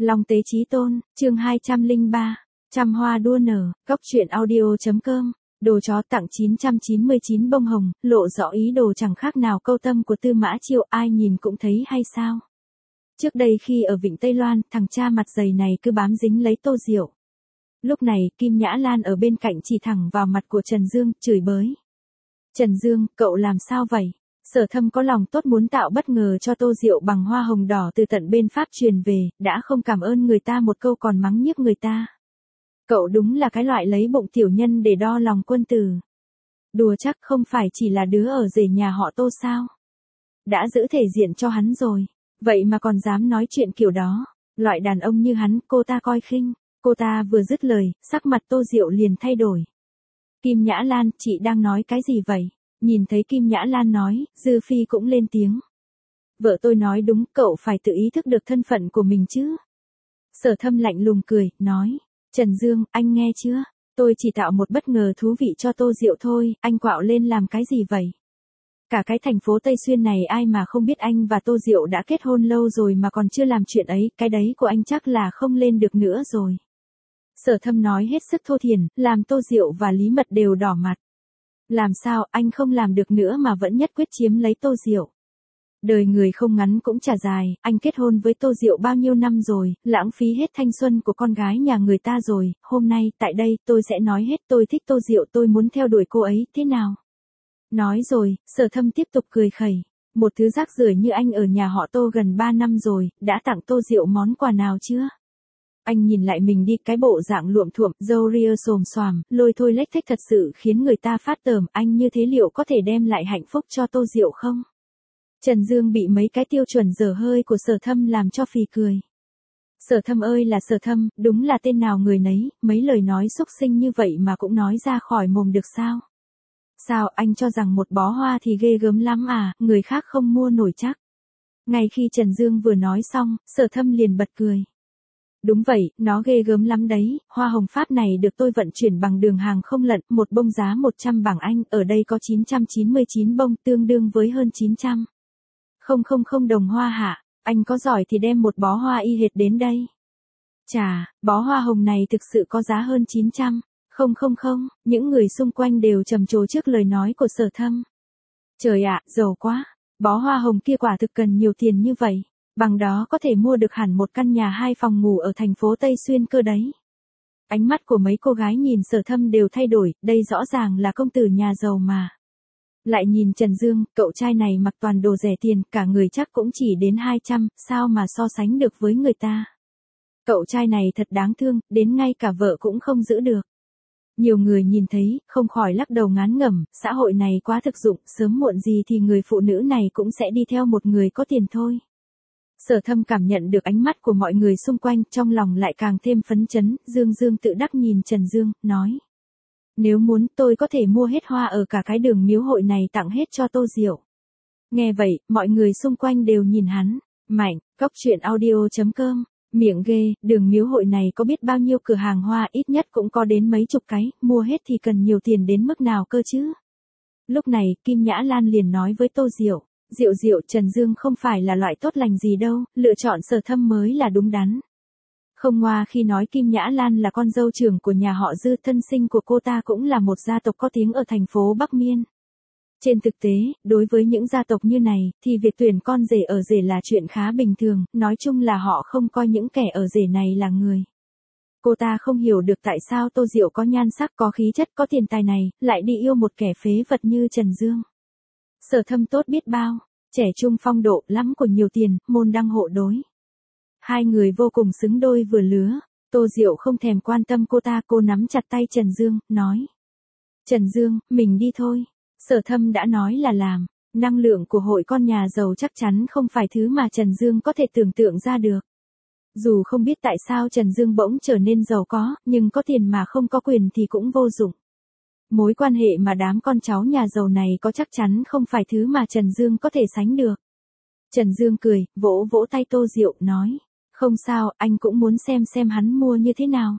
Long tế chí tôn, chương 203, trăm hoa đua nở, góc truyện audio.com, đồ chó tặng 999 bông hồng, lộ rõ ý đồ chẳng khác nào câu tâm của Tư Mã Chiêu, ai nhìn cũng thấy hay sao. Trước đây khi ở Vịnh Tây Loan, thằng cha mặt dày này cứ bám dính lấy Tô Diệu. Lúc này, Kim Nhã Lan ở bên cạnh chỉ thẳng vào mặt của Trần Dương, chửi bới. Trần Dương, cậu làm sao vậy? Sở Thâm có lòng tốt muốn tạo bất ngờ cho Tô Diệu bằng hoa hồng đỏ từ tận bên Pháp truyền về, đã không cảm ơn người ta một câu còn mắng nhiếc người ta. Cậu đúng là cái loại lấy bụng tiểu nhân để đo lòng quân tử. Đùa chắc không phải chỉ là đứa ở rể nhà họ Tô sao? Đã giữ thể diện cho hắn rồi, vậy mà còn dám nói chuyện kiểu đó. Loại đàn ông như hắn cô ta coi khinh. Cô ta vừa dứt lời, sắc mặt Tô Diệu liền thay đổi. Kim Nhã Lan, chị đang nói cái gì vậy? Nhìn thấy Kim Nhã Lan nói, Dư Phi cũng lên tiếng. Vợ tôi nói đúng, cậu phải tự ý thức được thân phận của mình chứ. Sở Thâm lạnh lùng cười, nói. Trần Dương, anh nghe chưa? Tôi chỉ tạo một bất ngờ thú vị cho Tô Diệu thôi, anh quạo lên làm cái gì vậy? Cả cái thành phố Tây Xuyên này ai mà không biết anh và Tô Diệu đã kết hôn lâu rồi mà còn chưa làm chuyện ấy, cái đấy của anh chắc là không lên được nữa rồi. Sở Thâm nói hết sức thô thiển, làm Tô Diệu và Lý Mật đều đỏ mặt. Làm sao anh không làm được nữa mà vẫn nhất quyết chiếm lấy Tô Diệu? Đời người không ngắn cũng chả dài, anh kết hôn với Tô Diệu bao nhiêu năm rồi, lãng phí hết thanh xuân của con gái nhà người ta rồi, hôm nay, tại đây, tôi sẽ nói hết tôi thích Tô Diệu, tôi muốn theo đuổi cô ấy, thế nào? Nói rồi, Sở Thâm tiếp tục cười khẩy. Một thứ rác rưởi như anh ở nhà họ Tô gần 3 năm rồi, đã tặng Tô Diệu món quà nào chưa? Anh nhìn lại mình đi, cái bộ dạng luộm thuộm, râu ria xồm xoàm, lôi thôi lếch thếch thật sự khiến người ta phát tởm, anh như thế liệu có thể đem lại hạnh phúc cho Tô Diệu không? Trần Dương bị mấy cái tiêu chuẩn dở hơi của Sở Thâm làm cho phì cười. Sở Thâm ơi là Sở Thâm, đúng là tên nào người nấy, mấy lời nói xúc sinh như vậy mà cũng nói ra khỏi mồm được sao? Sao anh cho rằng một bó hoa thì ghê gớm lắm à, người khác không mua nổi chắc. Ngay khi Trần Dương vừa nói xong, Sở Thâm liền bật cười. Đúng vậy, nó ghê gớm lắm đấy, hoa hồng Pháp này được tôi vận chuyển bằng đường hàng không lận, một bông giá 100 bảng Anh, ở đây có 999 bông, tương đương với hơn 900. Không đồng hoa hả, anh có giỏi thì đem một bó hoa y hệt đến đây. Chà, bó hoa hồng này thực sự có giá hơn 900. Không, những người xung quanh đều trầm trồ trước lời nói của Sở Thâm. Trời ạ, giàu quá, bó hoa hồng kia quả thực cần nhiều tiền như vậy. Bằng đó có thể mua được hẳn một căn nhà 2 phòng ngủ ở thành phố Tây Xuyên cơ đấy. Ánh mắt của mấy cô gái nhìn Sở Thâm đều thay đổi, đây rõ ràng là công tử nhà giàu mà. Lại nhìn Trần Dương, cậu trai này mặc toàn đồ rẻ tiền, cả người chắc cũng chỉ đến 200, sao mà so sánh được với người ta. Cậu trai này thật đáng thương, đến ngay cả vợ cũng không giữ được. Nhiều người nhìn thấy, không khỏi lắc đầu ngán ngẩm, xã hội này quá thực dụng, sớm muộn gì thì người phụ nữ này cũng sẽ đi theo một người có tiền thôi. Sở Thâm cảm nhận được ánh mắt của mọi người xung quanh, trong lòng lại càng thêm phấn chấn, Dương tự đắc nhìn Trần Dương, nói. Nếu muốn tôi có thể mua hết hoa ở cả cái đường miếu hội này tặng hết cho Tô Diệu. Nghe vậy, mọi người xung quanh đều nhìn hắn. Mạnh, góc truyện audio.com, miệng ghê, đường miếu hội này có biết bao nhiêu cửa hàng hoa, ít nhất cũng có đến mấy chục cái, mua hết thì cần nhiều tiền đến mức nào cơ chứ. Lúc này, Kim Nhã Lan liền nói với Tô Diệu. Diệu, Trần Dương không phải là loại tốt lành gì đâu, lựa chọn Sở Thâm mới là đúng đắn. Không ngoa khi nói Kim Nhã Lan là con dâu trưởng của nhà họ Dư, thân sinh của cô ta cũng là một gia tộc có tiếng ở thành phố Bắc Miên. Trên thực tế, đối với những gia tộc như này, thì việc tuyển con rể ở rể là chuyện khá bình thường, nói chung là họ không coi những kẻ ở rể này là người. Cô ta không hiểu được tại sao Tô Diệu có nhan sắc, có khí chất, có tiền tài này, lại đi yêu một kẻ phế vật như Trần Dương. Sở Thâm tốt biết bao, trẻ trung phong độ, lắm của nhiều tiền, môn đăng hộ đối. Hai người vô cùng xứng đôi vừa lứa, Tô Diệu không thèm quan tâm cô ta, cô nắm chặt tay Trần Dương, nói. Trần Dương, mình đi thôi. Sở Thâm đã nói là làm, năng lượng của hội con nhà giàu chắc chắn không phải thứ mà Trần Dương có thể tưởng tượng ra được. Dù không biết tại sao Trần Dương bỗng trở nên giàu có, nhưng có tiền mà không có quyền thì cũng vô dụng. Mối quan hệ mà đám con cháu nhà giàu này có chắc chắn không phải thứ mà Trần Dương có thể sánh được. Trần Dương cười, vỗ vỗ tay Tô Diệu, nói. Không sao, anh cũng muốn xem hắn mua như thế nào.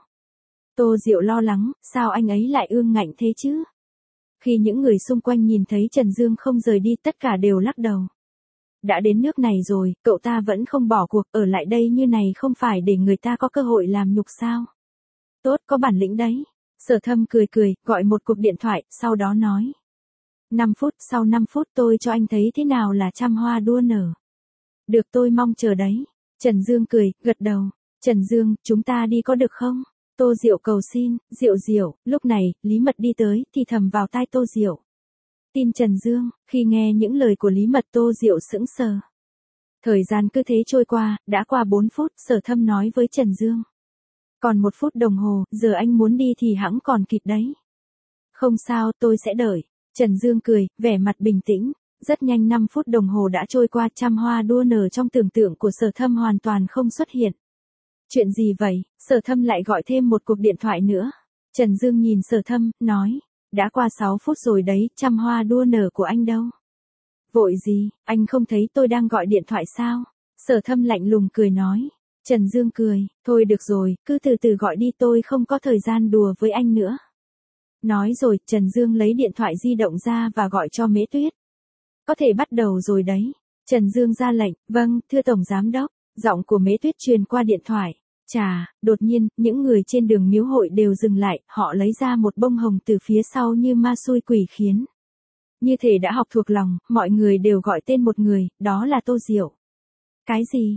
Tô Diệu lo lắng, sao anh ấy lại ương ngạnh thế chứ? Khi những người xung quanh nhìn thấy Trần Dương không rời đi, tất cả đều lắc đầu. đã đến nước này rồi, cậu ta vẫn không bỏ cuộc, ở lại đây như này không phải để người ta có cơ hội làm nhục sao? Tốt, có bản lĩnh đấy. Sở Thâm cười cười, gọi một cuộc điện thoại, sau đó nói. 5 phút, sau 5 phút tôi cho anh thấy thế nào là trăm hoa đua nở. Được, tôi mong chờ đấy. Trần Dương cười, gật đầu. Trần Dương, chúng ta đi có được không? Tô Diệu cầu xin. Diệu, lúc này, Lý Mật đi tới, thì thầm vào tai Tô Diệu. Tin Trần Dương. Khi nghe những lời của Lý Mật, Tô Diệu sững sờ. Thời gian cứ thế trôi qua, đã qua 4 phút, Sở Thâm nói với Trần Dương. Còn 1 phút đồng hồ, giờ anh muốn đi thì hẵng còn kịp đấy. Không sao, tôi sẽ đợi. Trần Dương cười, vẻ mặt bình tĩnh. Rất nhanh 5 phút đồng hồ đã trôi qua, trăm hoa đua nở trong tưởng tượng của Sở Thâm hoàn toàn không xuất hiện. Chuyện gì vậy? Sở Thâm lại gọi thêm một cuộc điện thoại nữa. Trần Dương nhìn Sở Thâm, nói. Đã qua 6 phút rồi đấy, trăm hoa đua nở của anh đâu? Vội gì, anh không thấy tôi đang gọi điện thoại sao? Sở Thâm lạnh lùng cười nói. Trần Dương cười, thôi được rồi, cứ từ từ gọi đi, tôi không có thời gian đùa với anh nữa. Nói rồi, Trần Dương lấy điện thoại di động ra và gọi cho Mễ Tuyết. Có thể bắt đầu rồi đấy. Trần Dương ra lệnh, vâng, thưa Tổng Giám Đốc. Giọng của Mễ Tuyết truyền qua điện thoại. Chà, đột nhiên, những người trên đường Miếu Hội đều dừng lại, họ lấy ra một bông hồng từ phía sau như ma xui quỷ khiến. Như thể đã học thuộc lòng, mọi người đều gọi tên một người, đó là Tô Diệu. Cái gì,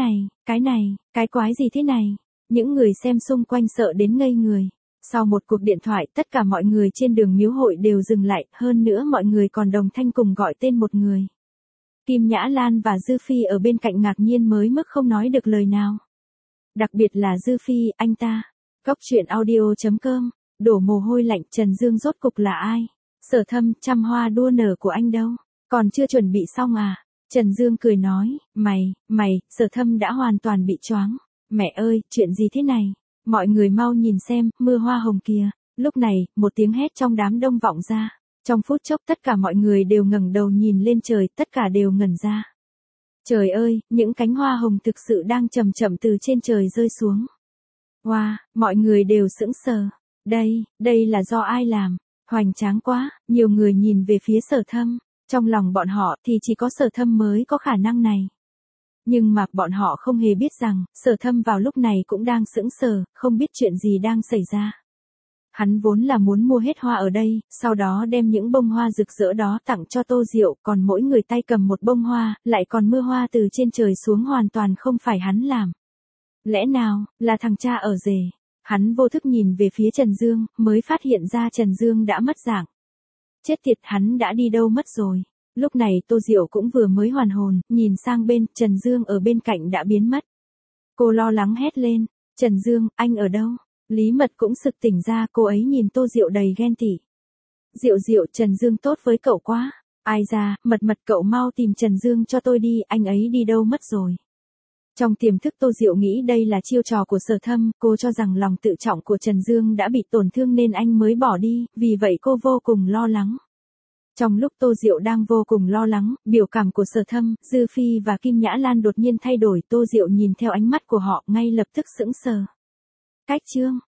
cái quái gì thế này? Những người xem xung quanh sợ đến ngây người. Sau một cuộc điện thoại, tất cả mọi người trên đường Miếu Hội đều dừng lại, hơn nữa mọi người còn đồng thanh cùng gọi tên một người. Kim Nhã Lan và Dư Phi ở bên cạnh ngạc nhiên mới mức không nói được lời nào. Đặc biệt là Dư Phi, anh ta. Góc truyện audio.com, đổ mồ hôi lạnh. Trần Dương rốt cục là ai? Sở Thâm, trăm hoa đua nở của anh đâu? Còn chưa chuẩn bị xong à? Trần Dương cười nói, mày, Sở Thâm đã hoàn toàn bị choáng. Mẹ ơi, chuyện gì thế này? Mọi người mau nhìn xem, mưa hoa hồng kìa. Lúc này, một tiếng hét trong đám đông vọng ra. Trong phút chốc tất cả mọi người đều ngẩng đầu nhìn lên trời, tất cả đều ngẩn ra. Trời ơi, những cánh hoa hồng thực sự đang chậm chậm từ trên trời rơi xuống. Wow, mọi người đều sững sờ. Đây là do ai làm? Hoành tráng quá, nhiều người nhìn về phía Sở Thâm. Trong lòng bọn họ thì chỉ có Sở Thâm mới có khả năng này. Nhưng mà bọn họ không hề biết rằng, Sở Thâm vào lúc này cũng đang sững sờ, không biết chuyện gì đang xảy ra. Hắn vốn là muốn mua hết hoa ở đây, sau đó đem những bông hoa rực rỡ đó tặng cho Tô Diệu, còn mỗi người tay cầm một bông hoa, lại còn mưa hoa từ trên trời xuống hoàn toàn không phải hắn làm. Lẽ nào, là thằng cha ở rể? Hắn vô thức nhìn về phía Trần Dương, mới phát hiện ra Trần Dương đã mất dạng. Chết tiệt, hắn đã đi đâu mất rồi. Lúc này Tô Diệu cũng vừa mới hoàn hồn, nhìn sang bên, Trần Dương ở bên cạnh đã biến mất. Cô lo lắng hét lên, Trần Dương, anh ở đâu? Lý Mật cũng sực tỉnh ra, cô ấy nhìn Tô Diệu đầy ghen tị. Diệu, Trần Dương tốt với cậu quá. Ai ra, Mật cậu mau tìm Trần Dương cho tôi đi, anh ấy đi đâu mất rồi. Trong tiềm thức Tô Diệu nghĩ đây là chiêu trò của Sở Thâm, cô cho rằng lòng tự trọng của Trần Dương đã bị tổn thương nên anh mới bỏ đi, vì vậy cô vô cùng lo lắng. Trong lúc Tô Diệu đang vô cùng lo lắng, biểu cảm của Sở Thâm, Dư Phi và Kim Nhã Lan đột nhiên thay đổi, Tô Diệu nhìn theo ánh mắt của họ ngay lập tức sững sờ. Cách chương